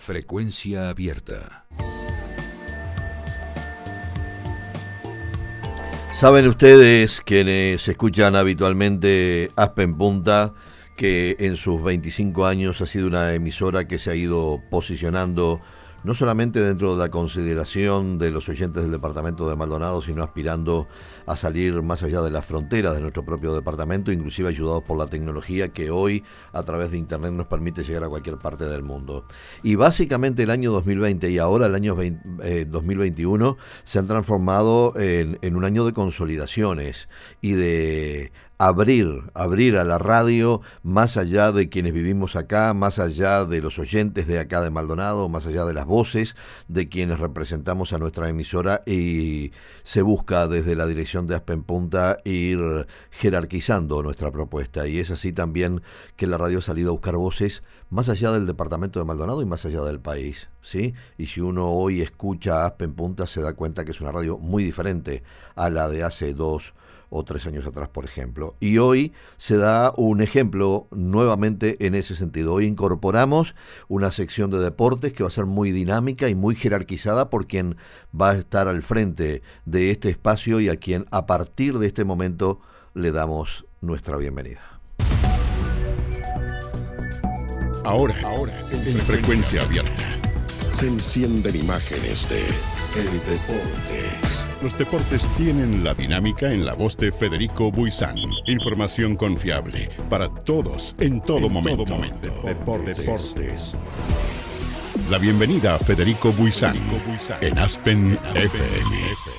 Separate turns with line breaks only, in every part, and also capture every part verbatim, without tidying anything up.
Frecuencia abierta.
Saben ustedes, quienes escuchan habitualmente Aspen Punta, que en sus veinticinco años ha sido una emisora que se ha ido posicionando no solamente dentro de la consideración de los oyentes del departamento de Maldonado, sino aspirando a salir más allá de las fronteras de nuestro propio departamento, inclusive ayudados por la tecnología que hoy a través de internet nos permite llegar a cualquier parte del mundo. Y básicamente el año dos mil veinte y ahora el año veinte, eh, dos mil veintiuno se han transformado en, en un año de consolidaciones y de abrir, abrir a la radio más allá de quienes vivimos acá, más allá de los oyentes de acá de Maldonado, más allá de las voces de quienes representamos a nuestra emisora, y se busca desde la dirección de Aspen Punta ir jerarquizando nuestra propuesta, y es así también que la radio ha salido a buscar voces más allá del departamento de Maldonado y más allá del país, ¿sí? Y si uno hoy escucha Aspen Punta se da cuenta que es una radio muy diferente a la de hace dos o tres años atrás, por ejemplo. Y hoy se da un ejemplo nuevamente en ese sentido. Hoy incorporamos una sección de deportes que va a ser muy dinámica y muy jerarquizada por quien va a estar al frente de este espacio y a quien a partir de este momento le damos nuestra bienvenida.
Ahora, ahora en Frecuencia Abierta
se encienden imágenes de el deporte.
Los deportes tienen la dinámica en la voz de Federico Buizán. Información confiable para todos, en todo en momento. Todo momento. Deportes. Deportes. La bienvenida a Federico Buizán en Aspen F M.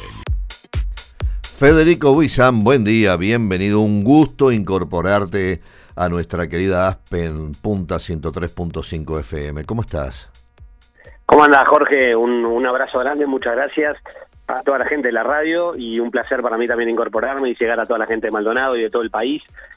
Federico Buizán, buen día, bienvenido. Un gusto incorporarte a nuestra querida Aspen Punta ciento tres punto cinco F M. ¿Cómo estás?
¿Cómo andás, Jorge? Un, un abrazo grande, muchas gracias a toda la gente de la radio y un placer para mí también incorporarme y llegar a toda la gente de Maldonado y de todo el país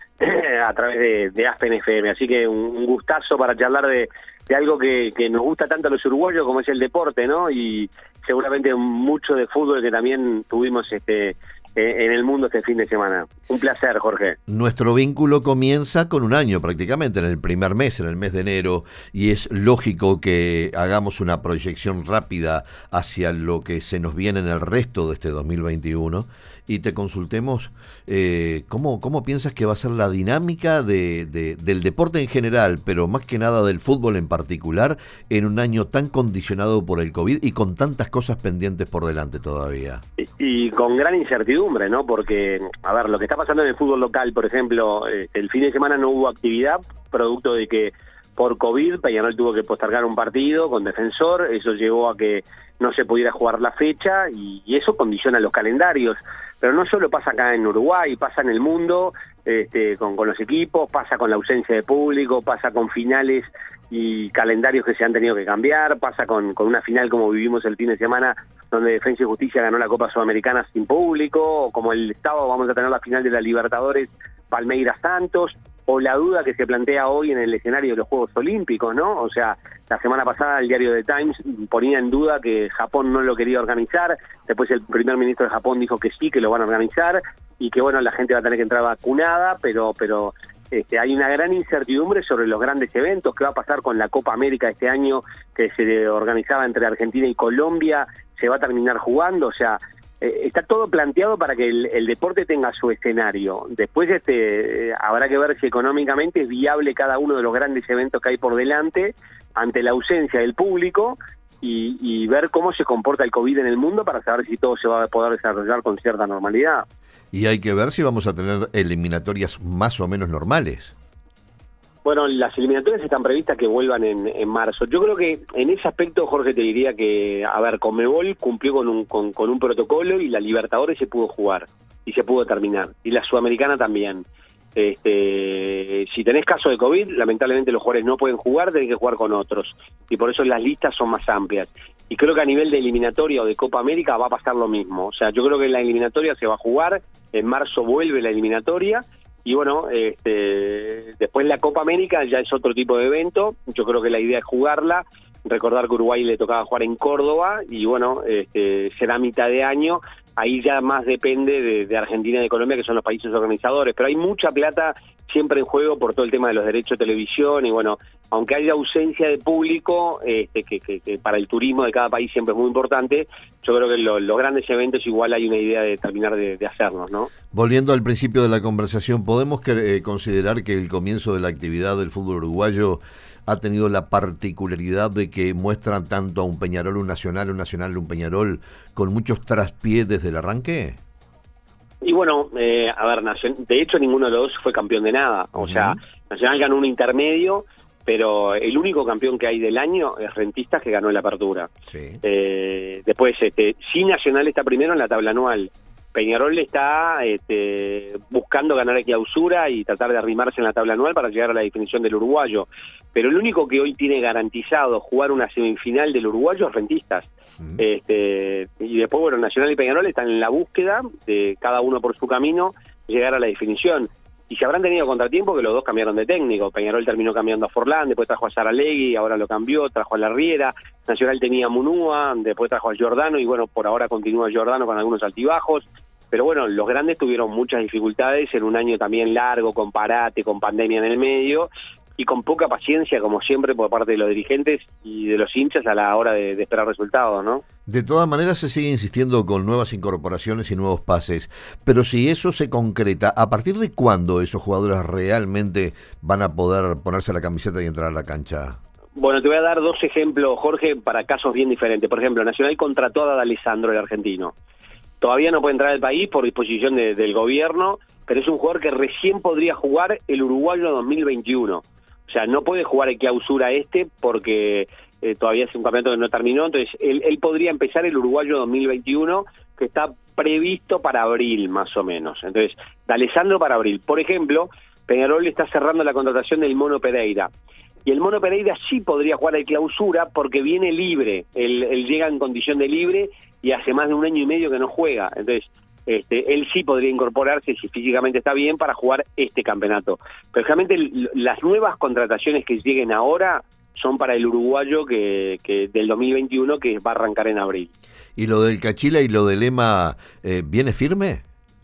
a través de, de Aspen F M. Así que un, un gustazo para charlar de, de algo que, que nos gusta tanto a los uruguayos como es el deporte, ¿no? Y seguramente mucho de fútbol que también tuvimos este en el mundo este fin de semana. Un placer, Jorge.
Nuestro vínculo comienza con un año prácticamente, en el primer mes, en el mes de enero, y es lógico que hagamos una proyección rápida hacia lo que se nos viene en el resto de este dos mil veintiuno y te consultemos eh, ¿cómo, cómo piensas que va a ser la dinámica de, de, del deporte en general, pero más que nada del fútbol en particular, en un año tan condicionado por el COVID y con tantas cosas pendientes por delante todavía.
Y, y con gran incertidumbre, ¿no? Porque, a ver, lo que está pasando en el fútbol local, por ejemplo, eh, el fin de semana no hubo actividad, producto de que por COVID Peñarol tuvo que postergar un partido con Defensor, eso llevó a que no se pudiera jugar la fecha y, y eso condiciona los calendarios. Pero no solo pasa acá en Uruguay, pasa en el mundo, este, con, con los equipos, pasa con la ausencia de público, pasa con finales y calendarios que se han tenido que cambiar, pasa con, con una final como vivimos el fin de semana, donde Defensa y Justicia ganó la Copa Sudamericana sin público, o como el sábado vamos a tener la final de la Libertadores, Palmeiras Santos, o la duda que se plantea hoy en el escenario de los Juegos Olímpicos, ¿no? O sea, la semana pasada el diario The Times ponía en duda que Japón no lo quería organizar, después el primer ministro de Japón dijo que sí, que lo van a organizar, y que bueno, la gente va a tener que entrar vacunada, pero pero este, hay una gran incertidumbre sobre los grandes eventos, qué va a pasar con la Copa América este año, que se organizaba entre Argentina y Colombia, se va a terminar jugando, o sea, Eh, está todo planteado para que el, el deporte tenga su escenario. Después este eh, habrá que ver si económicamente es viable cada uno de los grandes eventos que hay por delante ante la ausencia del público y, y ver cómo se comporta el COVID en el mundo para saber si todo se va a poder desarrollar con cierta normalidad.
Y hay que ver si vamos a tener eliminatorias más o menos normales.
Bueno, las eliminatorias están previstas que vuelvan en, en marzo. Yo creo que en ese aspecto, Jorge, te diría que, a ver, Conmebol cumplió con un, con, con un protocolo y la Libertadores se pudo jugar y se pudo terminar. Y la Sudamericana también. Este, si tenés caso de COVID, lamentablemente los jugadores no pueden jugar, tenés que jugar con otros. Y por eso las listas son más amplias. Y creo que a nivel de eliminatoria o de Copa América va a pasar lo mismo. O sea, yo creo que la eliminatoria se va a jugar, en marzo vuelve la eliminatoria. Y bueno, este, después la Copa América ya es otro tipo de evento, yo creo que la idea es jugarla, recordar que Uruguay le tocaba jugar en Córdoba y bueno, este, será mitad de año ahí ya más depende de, de Argentina y de Colombia, que son los países organizadores, pero hay mucha plata siempre en juego por todo el tema de los derechos de televisión, y bueno, aunque haya ausencia de público, este, que, que, que para el turismo de cada país siempre es muy importante, yo creo que lo, los grandes eventos igual hay una idea de terminar de, de hacerlos, ¿no?
Volviendo al principio de la conversación, ¿podemos que, eh, considerar que el comienzo de la actividad del fútbol uruguayo ha tenido la particularidad de que muestran tanto a un Peñarol, un Nacional, un Nacional, un Peñarol, con muchos traspiés desde el arranque?
Y bueno, eh, a ver, de hecho ninguno de los dos fue campeón de nada. O uh-huh. sea, Nacional ganó un intermedio, pero el único campeón que hay del año es Rentistas, que ganó la apertura.
Sí.
Eh, después, este, sí, Nacional está primero en la tabla anual. Peñarol está este, buscando ganar a Clausura y tratar de arrimarse en la tabla anual para llegar a la definición del uruguayo. Pero el único que hoy tiene garantizado jugar una semifinal del uruguayo es Rentistas. Uh-huh. Este, y después, bueno, Nacional y Peñarol están en la búsqueda de cada uno por su camino llegar a la definición. Y se habrán tenido contratiempo que los dos cambiaron de técnico. Peñarol terminó cambiando a Forlán, después trajo a Saralegui, ahora lo cambió, trajo a Larriera. Nacional tenía a Munúa, después trajo a Giordano, y bueno, por ahora continúa Giordano con algunos altibajos. Pero bueno, los grandes tuvieron muchas dificultades en un año también largo, con parate, con pandemia en el medio, y con poca paciencia, como siempre, por parte de los dirigentes y de los hinchas a la hora de, de esperar resultados, ¿no?
De todas maneras se sigue insistiendo con nuevas incorporaciones y nuevos pases, pero si eso se concreta, ¿a partir de cuándo esos jugadores realmente van a poder ponerse la camiseta y entrar a la cancha?
Bueno, te voy a dar dos ejemplos, Jorge, para casos bien diferentes. Por ejemplo, Nacional contrató a D'Alessandro, el argentino. Todavía no puede entrar al país por disposición de, del gobierno, pero es un jugador que recién podría jugar el uruguayo dos mil veintiuno. O sea, no puede jugar el Clausura este porque eh, todavía es un campeonato que no terminó, entonces él, él podría empezar el uruguayo dos mil veintiuno, que está previsto para abril más o menos. Entonces, D'Alessandro para abril. Por ejemplo, Peñarol está cerrando la contratación del Mono Pereira. Y el Mono Pereira sí podría jugar el Clausura porque viene libre, él, él llega en condición de libre y hace más de un año y medio que no juega. Entonces, este, él sí podría incorporarse, si físicamente está bien, para jugar este campeonato. Pero realmente las nuevas contrataciones que lleguen ahora son para el uruguayo que, que del dos mil veintiuno, que va a arrancar en abril.
¿Y lo del Cachila y lo del Lema eh, viene firme?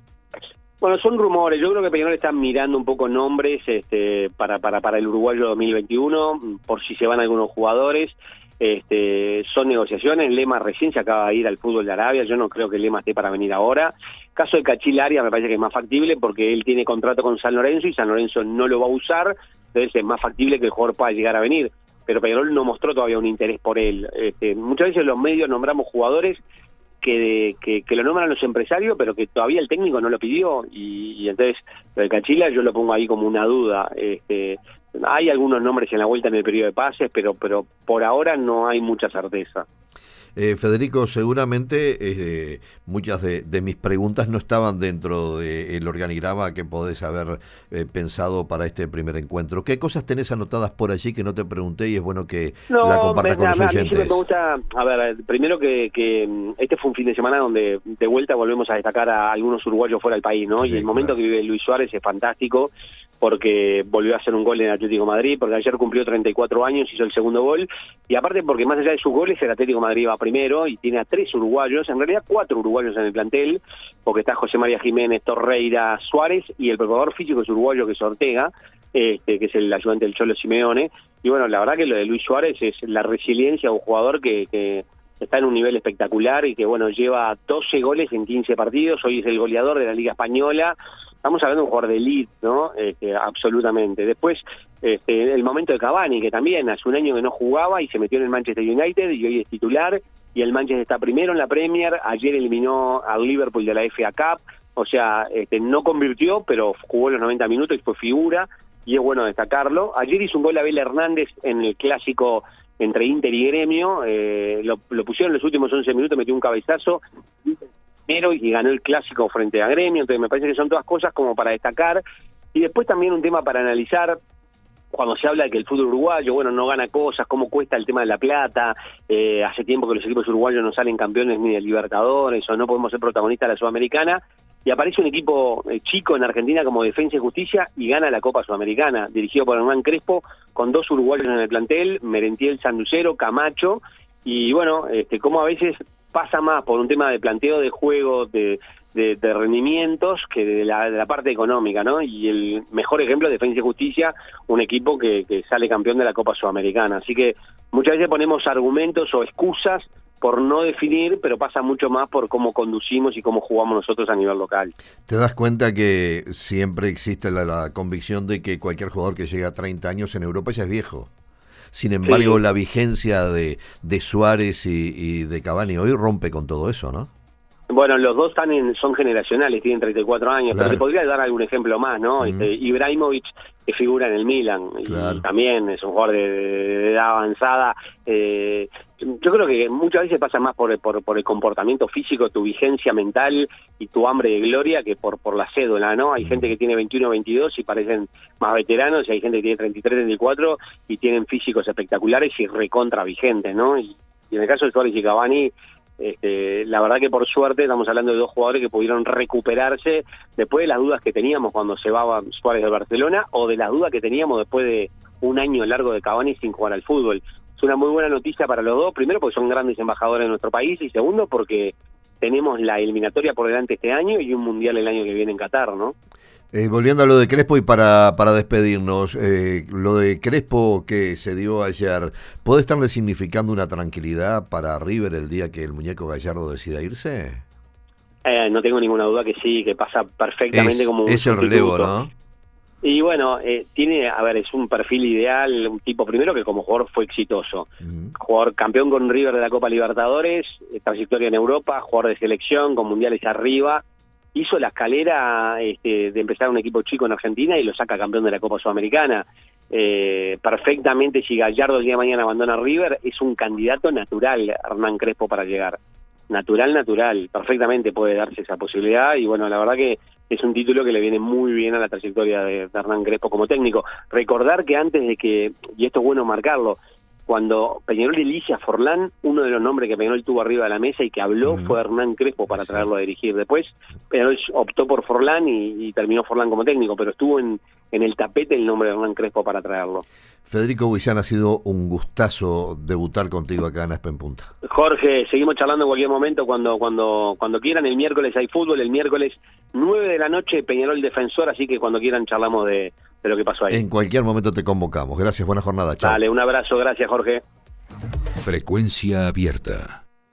Bueno, son rumores. Yo creo que Peñarol está mirando un poco nombres este, para, para, para el uruguayo dos mil veintiuno, por si se van algunos jugadores. Este, son negociaciones. Lema recién se acaba de ir al fútbol de Arabia. Yo no creo que Lema esté para venir ahora. Caso de Cachila Arias me parece que es más factible porque él tiene contrato con San Lorenzo y San Lorenzo no lo va a usar. Entonces es más factible que el jugador pueda llegar a venir. Pero Peñarol no mostró todavía un interés por él. Este, muchas veces los medios nombramos jugadores Que, que, que lo nombran los empresarios, pero que todavía el técnico no lo pidió, y, y entonces lo de Cachila yo lo pongo ahí como una duda. Este, hay algunos nombres en la vuelta en el periodo de pases, pero, pero por ahora no hay mucha certeza.
Eh, Federico, seguramente eh, muchas de, de mis preguntas no estaban dentro del organigrama que podés haber eh, pensado para este primer encuentro. ¿Qué cosas tenés anotadas por allí que no te pregunté y es bueno que
no,
la compartas con los
a
oyentes?
Mí sí me gusta, a ver, primero que, que este fue un fin de semana donde de vuelta volvemos a destacar a algunos uruguayos fuera del país, ¿no? Sí, y el momento claro. que vive Luis Suárez es fantástico, porque volvió a hacer un gol en Atlético Madrid, porque ayer cumplió treinta y cuatro años, hizo el segundo gol, y aparte porque más allá de sus goles, el Atlético Madrid va primero y tiene a tres uruguayos, en realidad cuatro uruguayos en el plantel, porque está José María Jiménez, Torreira, Suárez, y el preparador físico es uruguayo, que es Ortega, este, que es el ayudante del Cholo Simeone. Y bueno, la verdad que lo de Luis Suárez es la resiliencia de un jugador que, que está en un nivel espectacular y que bueno, lleva doce goles en quince partidos, hoy es el goleador de la Liga Española. Estamos hablando de un jugador de elite, ¿no? Este, absolutamente. Después, este, el momento de Cavani, que también hace un año que no jugaba y se metió en el Manchester United y hoy es titular, y el Manchester está primero en la Premier, ayer eliminó al Liverpool de la F A Cup, o sea, este, no convirtió, pero jugó los noventa minutos y fue figura, y es bueno destacarlo. Ayer hizo un gol a Abel Hernández en el clásico entre Inter y Gremio, eh, lo, lo pusieron en los últimos once minutos, metió un cabezazo, y ganó el clásico frente a Gremio. Entonces me parece que son todas cosas como para destacar, y después también un tema para analizar cuando se habla de que el fútbol uruguayo, bueno, no gana cosas, cómo cuesta el tema de la plata, eh, hace tiempo que los equipos uruguayos no salen campeones ni de Libertadores, o no podemos ser protagonistas de la Sudamericana, y aparece un equipo eh, chico en Argentina como Defensa y Justicia y gana la Copa Sudamericana, dirigido por Hernán Crespo, con dos uruguayos en el plantel, Merentiel, Sanducero, Camacho, y bueno, este, como a veces pasa más por un tema de planteo de juego, de, de, de rendimientos, que de la, de la parte económica, ¿no? Y el mejor ejemplo es Defensa y Justicia, un equipo que, que sale campeón de la Copa Sudamericana. Así que muchas veces ponemos argumentos o excusas por no definir, pero pasa mucho más por cómo conducimos y cómo jugamos nosotros a nivel local.
¿Te das cuenta que siempre existe la, la convicción de que cualquier jugador que llega a treinta años en Europa ya es viejo? Sin embargo, sí, la vigencia de, de Suárez y, y de Cavani hoy rompe con todo eso, ¿no?
Bueno, los dos están en, son generacionales, tienen treinta y cuatro años, claro. Pero te podría dar algún ejemplo más, ¿no? Mm. Este, Ibrahimovic, que figura en el Milan, claro. Y también es un jugador de, de edad avanzada. Eh, yo creo que muchas veces pasa más por, por, por el comportamiento físico, tu vigencia mental y tu hambre de gloria que por, por la cédula, ¿no? Hay mm. gente que tiene veintiuno, veintidós y parecen más veteranos, y hay gente que tiene treinta y tres, treinta y cuatro y tienen físicos espectaculares y recontra vigentes, ¿no? Y, y en el caso de Suárez y Cavani, Este, la verdad que por suerte estamos hablando de dos jugadores que pudieron recuperarse después de las dudas que teníamos cuando se va Suárez de Barcelona, o de las dudas que teníamos después de un año largo de Cavani sin jugar al fútbol. Es una muy buena noticia para los dos, primero porque son grandes embajadores de nuestro país, y segundo porque tenemos la eliminatoria por delante este año y un mundial el año que viene en Qatar, ¿no?
Eh, volviendo a lo de Crespo y para, para despedirnos, eh, lo de Crespo que se dio ayer, ¿puede estarle significando una tranquilidad para River el día que el muñeco Gallardo decida irse?
Eh, no tengo ninguna duda que sí, que pasa perfectamente
es,
como un
es el relevo, ¿no?
Y bueno, eh, tiene, a ver, es un perfil ideal, un tipo primero que como jugador fue exitoso. Uh-huh. Jugador campeón con River de la Copa Libertadores, eh, trayectoria en Europa, jugador de selección, con mundiales arriba. Hizo la escalera este, de empezar un equipo chico en Argentina y lo saca campeón de la Copa Sudamericana. Eh, perfectamente, si Gallardo el día de mañana abandona River, es un candidato natural Hernán Crespo para llegar. Natural, natural. Perfectamente puede darse esa posibilidad y bueno, la verdad que es un título que le viene muy bien a la trayectoria de, de Hernán Crespo como técnico. Recordar que antes de que, y esto es bueno marcarlo, cuando Peñarol elige a Forlán, uno de los nombres que Peñarol tuvo arriba de la mesa y que habló uh-huh. fue Hernán Crespo para traerlo a dirigir. Después Peñarol optó por Forlán y, y terminó Forlán como técnico, pero estuvo en, en el tapete el nombre de Hernán Crespo para traerlo.
Federico Buisán, ha sido un gustazo debutar contigo acá en Aspen Punta.
Jorge, seguimos charlando en cualquier momento cuando cuando cuando quieran. El miércoles hay fútbol, el miércoles nueve de la noche Peñarol Defensor, así que cuando quieran charlamos de, de lo que pasó ahí.
En cualquier momento te convocamos. Gracias, buena jornada. Chao.
Dale, un abrazo, gracias Jorge.
Frecuencia abierta.